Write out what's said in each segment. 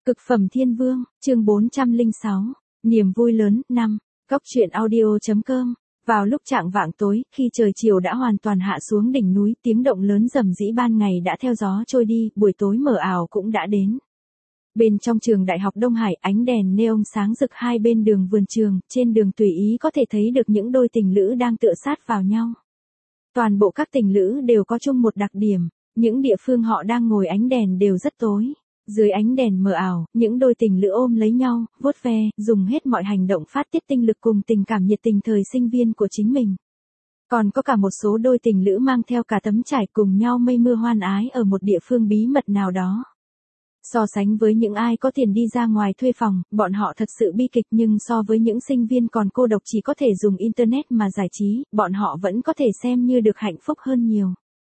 Cực phẩm thiên vương, chương 406, niềm vui lớn, 5, Cóc truyện audio.com. Vào lúc chạng vạng tối, khi trời chiều đã hoàn toàn hạ xuống đỉnh núi, tiếng động lớn rầm rĩ ban ngày đã theo gió trôi đi, buổi tối mờ ảo cũng đã đến. Bên trong trường Đại học Đông Hải, ánh đèn neon sáng rực hai bên đường vườn trường, trên đường tùy ý có thể thấy được những đôi tình lữ đang tựa sát vào nhau. Toàn bộ các tình lữ đều có chung một đặc điểm, những địa phương họ đang ngồi ánh đèn đều rất tối. Dưới ánh đèn mờ ảo, những đôi tình lữ ôm lấy nhau, vuốt ve, dùng hết mọi hành động phát tiết tinh lực cùng tình cảm nhiệt tình thời sinh viên của chính mình. Còn có cả một số đôi tình lữ mang theo cả tấm trải cùng nhau mây mưa hoan ái ở một địa phương bí mật nào đó. So sánh với những ai có tiền đi ra ngoài thuê phòng, bọn họ thật sự bi kịch, nhưng so với những sinh viên còn cô độc chỉ có thể dùng internet mà giải trí, bọn họ vẫn có thể xem như được hạnh phúc hơn nhiều.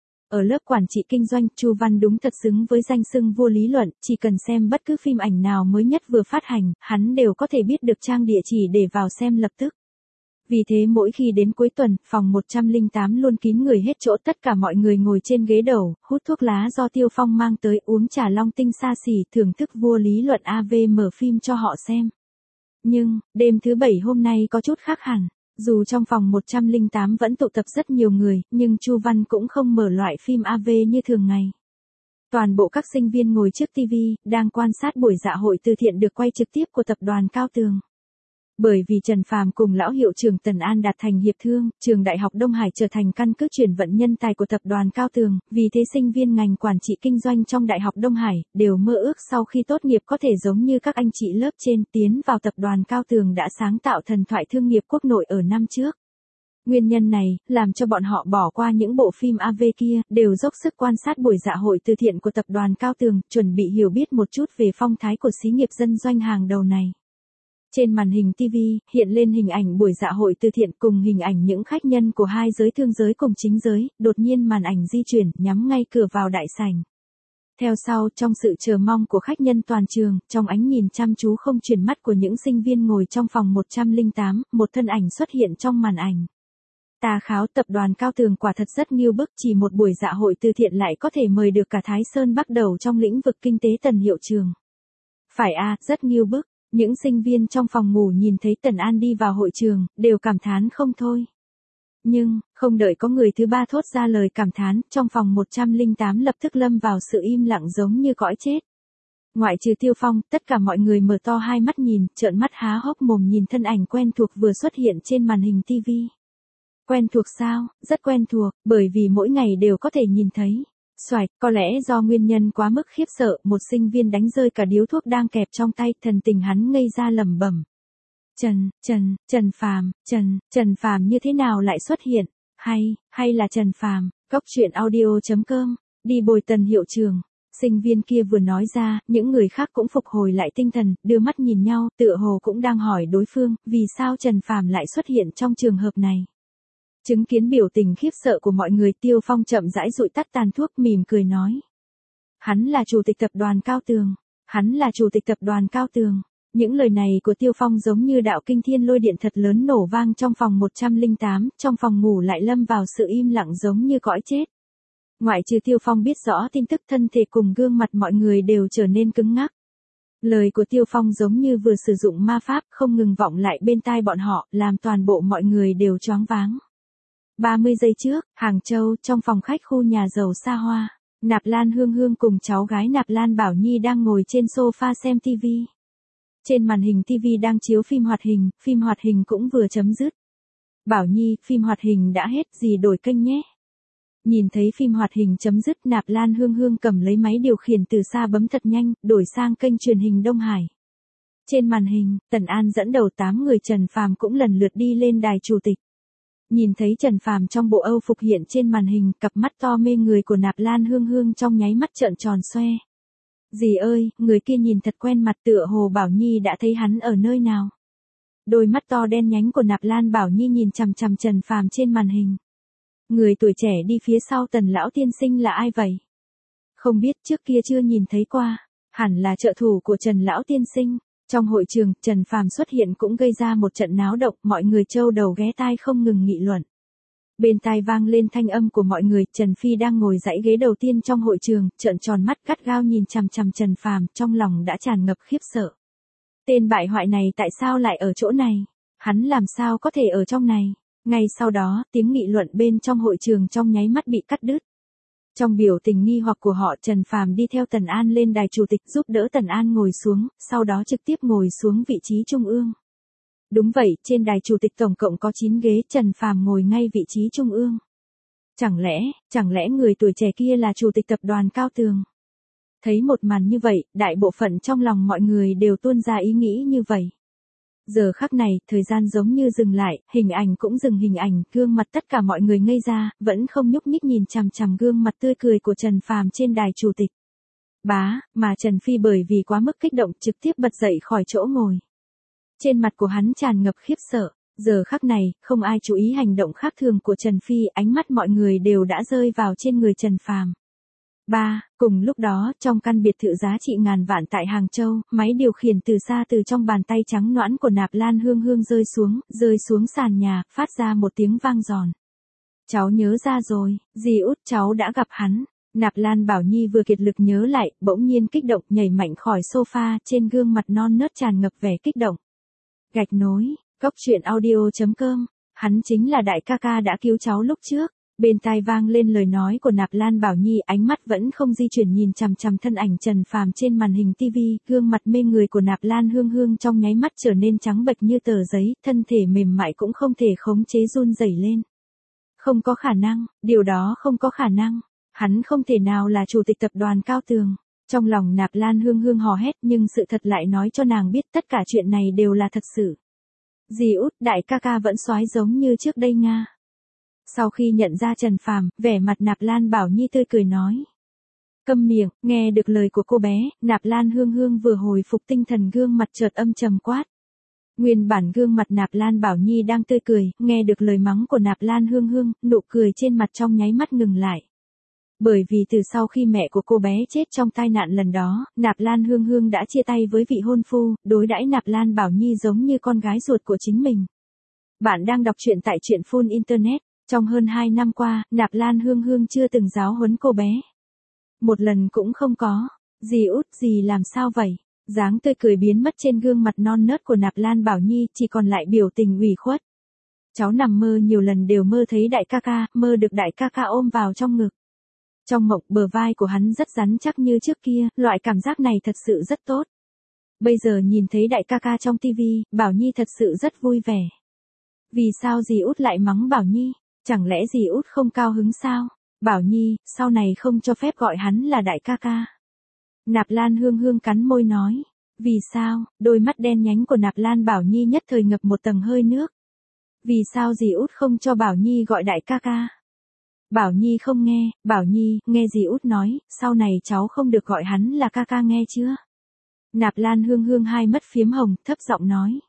Ở lớp quản trị kinh doanh, Chu Văn đúng thật xứng với danh xưng vua lý luận, chỉ cần xem bất cứ phim ảnh nào mới nhất vừa phát hành, hắn đều có thể biết được trang địa chỉ để vào xem lập tức. Vì thế mỗi khi đến cuối tuần, phòng 108 luôn kín người hết chỗ, tất cả mọi người ngồi trên ghế đầu, hút thuốc lá do Tiêu Phong mang tới, uống trà long tinh xa xỉ, thưởng thức vua lý luận AV mở phim cho họ xem. Nhưng, đêm thứ bảy hôm nay có chút khác hẳn. Dù trong phòng 108 vẫn tụ tập rất nhiều người, nhưng Chu Văn cũng không mở loại phim AV như thường ngày. Toàn bộ các sinh viên ngồi trước TV, đang quan sát buổi dạ hội từ thiện được quay trực tiếp của tập đoàn Cao Tường. Bởi vì Trần Phàm cùng lão hiệu trưởng Tần An đạt thành hiệp thương, trường Đại học Đông Hải trở thành căn cứ chuyển vận nhân tài của tập đoàn Cao Tường, vì thế sinh viên ngành quản trị kinh doanh trong Đại học Đông Hải đều mơ ước sau khi tốt nghiệp có thể giống như các anh chị lớp trên tiến vào tập đoàn Cao Tường đã sáng tạo thần thoại thương nghiệp quốc nội ở năm trước. Nguyên nhân này, làm cho bọn họ bỏ qua những bộ phim AV kia, đều dốc sức quan sát buổi dạ hội từ thiện của tập đoàn Cao Tường, chuẩn bị hiểu biết một chút về phong thái của xí nghiệp dân doanh hàng đầu này. Trên màn hình TV, hiện lên hình ảnh buổi dạ hội từ thiện cùng hình ảnh những khách nhân của hai giới thương giới cùng chính giới, đột nhiên màn ảnh di chuyển, nhắm ngay cửa vào đại sảnh. Theo sau, trong sự chờ mong của khách nhân toàn trường, trong ánh nhìn chăm chú không chuyển mắt của những sinh viên ngồi trong phòng 108, một thân ảnh xuất hiện trong màn ảnh. Tà kháo, tập đoàn Cao Tường quả thật rất nghiêu bức, chỉ một buổi dạ hội từ thiện lại có thể mời được cả Thái Sơn bắt đầu trong lĩnh vực kinh tế Tần hiệu trường. Phải à, rất nghiêu bức. Những sinh viên trong phòng ngủ nhìn thấy Tần An đi vào hội trường, đều cảm thán không thôi. Nhưng, không đợi có người thứ ba thốt ra lời cảm thán, trong phòng 108 lập tức lâm vào sự im lặng giống như cõi chết. Ngoại trừ Tiêu Phong, tất cả mọi người mở to hai mắt nhìn, trợn mắt há hốc mồm nhìn thân ảnh quen thuộc vừa xuất hiện trên màn hình TV. Quen thuộc sao? Rất quen thuộc, bởi vì mỗi ngày đều có thể nhìn thấy. Xoạch, có lẽ do nguyên nhân quá mức khiếp sợ, một sinh viên đánh rơi cả điếu thuốc đang kẹp trong tay, thần tình hắn ngây ra lẩm bẩm. Trần Phàm như thế nào lại xuất hiện? Hay là Trần Phàm? Cóc truyện audio.com, đi bồi Tần hiệu trường. Sinh viên kia vừa nói ra, những người khác cũng phục hồi lại tinh thần, đưa mắt nhìn nhau, tựa hồ cũng đang hỏi đối phương, vì sao Trần Phàm lại xuất hiện trong trường hợp này. Chứng kiến biểu tình khiếp sợ của mọi người, Tiêu Phong chậm rãi dụi tắt tàn thuốc, mỉm cười nói. Hắn là chủ tịch tập đoàn Cao Tường. Hắn là chủ tịch tập đoàn Cao Tường. Những lời này của Tiêu Phong giống như đạo kinh thiên lôi điện thật lớn nổ vang trong phòng 108, trong phòng ngủ lại lâm vào sự im lặng giống như cõi chết. Ngoại trừ Tiêu Phong biết rõ tin tức, thân thể cùng gương mặt mọi người đều trở nên cứng ngắc. Lời của Tiêu Phong giống như vừa sử dụng ma pháp, không ngừng vọng lại bên tai bọn họ, làm toàn bộ mọi người đều choáng váng. 30 giây trước, Hàng Châu, trong phòng khách khu nhà giàu xa hoa, Nạp Lan Hương Hương cùng cháu gái Nạp Lan Bảo Nhi đang ngồi trên sofa xem TV. Trên màn hình TV đang chiếu phim hoạt hình cũng vừa chấm dứt. Bảo Nhi, phim hoạt hình đã hết, gì đổi kênh nhé. Nhìn thấy phim hoạt hình chấm dứt, Nạp Lan Hương Hương cầm lấy máy điều khiển từ xa bấm thật nhanh, đổi sang kênh truyền hình Đông Hải. Trên màn hình, Tần An dẫn đầu 8 người, Trần Phàm cũng lần lượt đi lên đài chủ tịch. Nhìn thấy Trần Phàm trong bộ Âu phục hiện trên màn hình, cặp mắt to mê người của Nạp Lan Hương Hương trong nháy mắt trợn tròn xoe. Dì ơi, người kia nhìn thật quen mặt, tựa hồ Bảo Nhi đã thấy hắn ở nơi nào. Đôi mắt to đen nhánh của Nạp Lan Bảo Nhi nhìn chằm chằm Trần Phàm trên màn hình. Người tuổi trẻ đi phía sau Tần lão tiên sinh là ai vậy? Không biết, trước kia chưa nhìn thấy qua, hẳn là trợ thủ của Trần lão tiên sinh. Trong hội trường, Trần Phàm xuất hiện cũng gây ra một trận náo động, mọi người trâu đầu ghé tai không ngừng nghị luận. Bên tai vang lên thanh âm của mọi người, Trần Phi đang ngồi dãy ghế đầu tiên trong hội trường, trợn tròn mắt gắt gao nhìn chằm chằm Trần Phàm, trong lòng đã tràn ngập khiếp sợ. Tên bại hoại này tại sao lại ở chỗ này? Hắn làm sao có thể ở trong này? Ngay sau đó, tiếng nghị luận bên trong hội trường trong nháy mắt bị cắt đứt. Trong biểu tình nghi hoặc của họ, Trần Phàm đi theo Tần An lên đài chủ tịch giúp đỡ Tần An ngồi xuống, sau đó trực tiếp ngồi xuống vị trí trung ương. Đúng vậy, trên đài chủ tịch tổng cộng có 9 ghế, Trần Phàm ngồi ngay vị trí trung ương. Chẳng lẽ người tuổi trẻ kia là chủ tịch tập đoàn Cao Tường? Thấy một màn như vậy, đại bộ phận trong lòng mọi người đều tuôn ra ý nghĩ như vậy. Giờ khắc này, thời gian giống như dừng lại, hình ảnh cũng dừng hình ảnh, gương mặt tất cả mọi người ngây ra, vẫn không nhúc nhích nhìn chằm chằm gương mặt tươi cười của Trần Phàm trên đài chủ tịch. Mà Trần Phi bởi vì quá mức kích động trực tiếp bật dậy khỏi chỗ ngồi. Trên mặt của hắn tràn ngập khiếp sợ, giờ khắc này, không ai chú ý hành động khác thường của Trần Phi, ánh mắt mọi người đều đã rơi vào trên người Trần Phàm. Cùng lúc đó, trong căn biệt thự giá trị ngàn vạn tại Hàng Châu, máy điều khiển từ xa từ trong bàn tay trắng nõn của Nạp Lan Hương Hương rơi xuống sàn nhà, phát ra một tiếng vang giòn. Cháu nhớ ra rồi, dì út cháu đã gặp hắn. Nạp Lan Bảo Nhi vừa kiệt lực nhớ lại, bỗng nhiên kích động nhảy mạnh khỏi sofa, trên gương mặt non nớt tràn ngập vẻ kích động. Gạch nối, goctruyện.audio.com, hắn chính là đại ca ca đã cứu cháu lúc trước. Bên tai vang lên lời nói của Nạp Lan Bảo Nhi, ánh mắt vẫn không di chuyển nhìn chằm chằm thân ảnh Trần Phàm trên màn hình TV, gương mặt mê người của Nạp Lan Hương Hương trong nháy mắt trở nên trắng bệch như tờ giấy, thân thể mềm mại cũng không thể khống chế run rẩy lên. Không có khả năng, điều đó không có khả năng, hắn không thể nào là chủ tịch tập đoàn Cao Tường. Trong lòng Nạp Lan Hương Hương hò hét, nhưng sự thật lại nói cho nàng biết tất cả chuyện này đều là thật sự. Dì út, đại ca ca vẫn soái giống như trước đây nga. Sau khi nhận ra Trần Phàm, vẻ mặt Nạp Lan Bảo Nhi tươi cười nói. Câm miệng, nghe được lời của cô bé, Nạp Lan Hương Hương vừa hồi phục tinh thần, gương mặt chợt âm trầm quát. Nguyên bản gương mặt Nạp Lan Bảo Nhi đang tươi cười, nghe được lời mắng của Nạp Lan Hương Hương, nụ cười trên mặt trong nháy mắt ngừng lại. Bởi vì từ sau khi mẹ của cô bé chết trong tai nạn lần đó, Nạp Lan Hương Hương đã chia tay với vị hôn phu, đối đãi Nạp Lan Bảo Nhi giống như con gái ruột của chính mình. Bạn đang đọc truyện tại truyện Full Internet. Trong hơn 2 năm qua, Nạp Lan Hương Hương chưa từng giáo huấn cô bé. Một lần cũng không có. Dì út, dì làm sao vậy? Dáng tươi cười biến mất trên gương mặt non nớt của Nạp Lan Bảo Nhi, chỉ còn lại biểu tình ủy khuất. Cháu nằm mơ nhiều lần đều mơ thấy đại ca ca, mơ được đại ca ca ôm vào trong ngực. Trong mộng, bờ vai của hắn rất rắn chắc như trước kia, loại cảm giác này thật sự rất tốt. Bây giờ nhìn thấy đại ca ca trong tivi, Bảo Nhi thật sự rất vui vẻ. Vì sao dì út lại mắng Bảo Nhi? Chẳng lẽ dì út không cao hứng sao? Bảo Nhi, sau này không cho phép gọi hắn là đại ca ca. Nạp Lan Hương Hương cắn môi nói. Vì sao? Đôi mắt đen nhánh của Nạp Lan Bảo Nhi nhất thời ngập một tầng hơi nước. Vì sao dì út không cho Bảo Nhi gọi đại ca ca? Bảo Nhi không nghe, Bảo Nhi, nghe dì út nói, sau này cháu không được gọi hắn là ca ca nghe chưa? Nạp Lan Hương Hương hai mắt phiếm hồng, thấp giọng nói.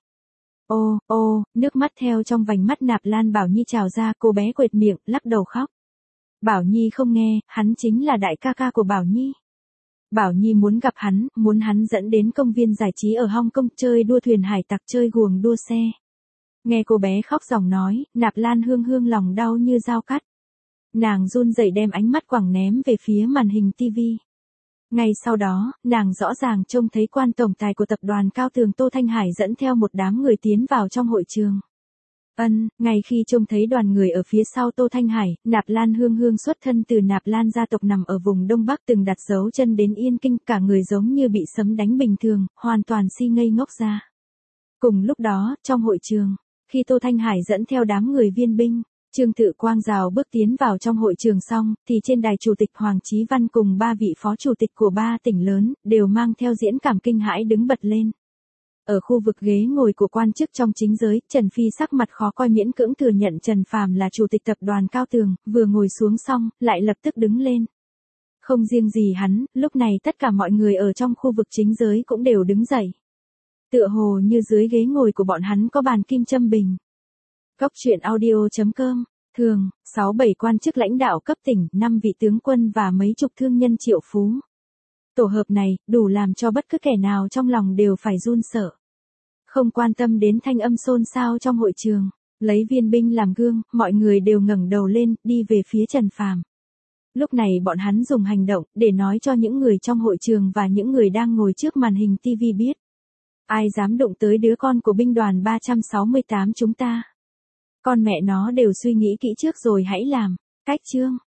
Nước mắt theo trong vành mắt Nạp Lan Bảo Nhi trào ra, cô bé quệt miệng, lắc đầu khóc. Bảo Nhi không nghe, hắn chính là đại ca ca của Bảo Nhi. Bảo Nhi muốn gặp hắn, muốn hắn dẫn đến công viên giải trí ở Hong Kong chơi đua thuyền hải tặc, chơi guồng đua xe. Nghe cô bé khóc giọng nói, Nạp Lan Hương Hương lòng đau như dao cắt. Nàng run rẩy đem ánh mắt quẳng ném về phía màn hình TV. Ngay sau đó, nàng rõ ràng trông thấy quan tổng tài của tập đoàn Cao Tường Tô Thanh Hải dẫn theo một đám người tiến vào trong hội trường. Ngay khi trông thấy đoàn người ở phía sau Tô Thanh Hải, Nạp Lan Hương Hương xuất thân từ Nạp Lan gia tộc nằm ở vùng Đông Bắc từng đặt dấu chân đến Yên Kinh, cả người giống như bị sấm đánh bình thường, hoàn toàn si ngây ngốc ra. Cùng lúc đó, trong hội trường, khi Tô Thanh Hải dẫn theo đám người viên binh, Trương Tự Quang rào bước tiến vào trong hội trường xong, thì trên đài chủ tịch Hoàng Chí Văn cùng 3 vị phó chủ tịch của 3 tỉnh lớn, đều mang theo diễn cảm kinh hãi đứng bật lên. Ở khu vực ghế ngồi của quan chức trong chính giới, Trần Phi sắc mặt khó coi miễn cưỡng thừa nhận Trần Phàm là chủ tịch tập đoàn Cao Tường, vừa ngồi xuống xong, lại lập tức đứng lên. Không riêng gì hắn, lúc này tất cả mọi người ở trong khu vực chính giới cũng đều đứng dậy. Tựa hồ như dưới ghế ngồi của bọn hắn có bàn kim châm bình. Goctruyện.audio.com, thường, 6-7 quan chức lãnh đạo cấp tỉnh, 5 vị tướng quân và mấy chục thương nhân triệu phú. Tổ hợp này, đủ làm cho bất cứ kẻ nào trong lòng đều phải run sợ. Không quan tâm đến thanh âm xôn xao trong hội trường, Lấy Viên Binh làm gương, mọi người đều ngẩng đầu lên, đi về phía Trần Phàm. Lúc này bọn hắn dùng hành động để nói cho những người trong hội trường và những người đang ngồi trước màn hình TV biết. Ai dám đụng tới đứa con của binh đoàn 368 chúng ta? Con mẹ nó đều suy nghĩ kỹ trước rồi hãy làm. Cách chương.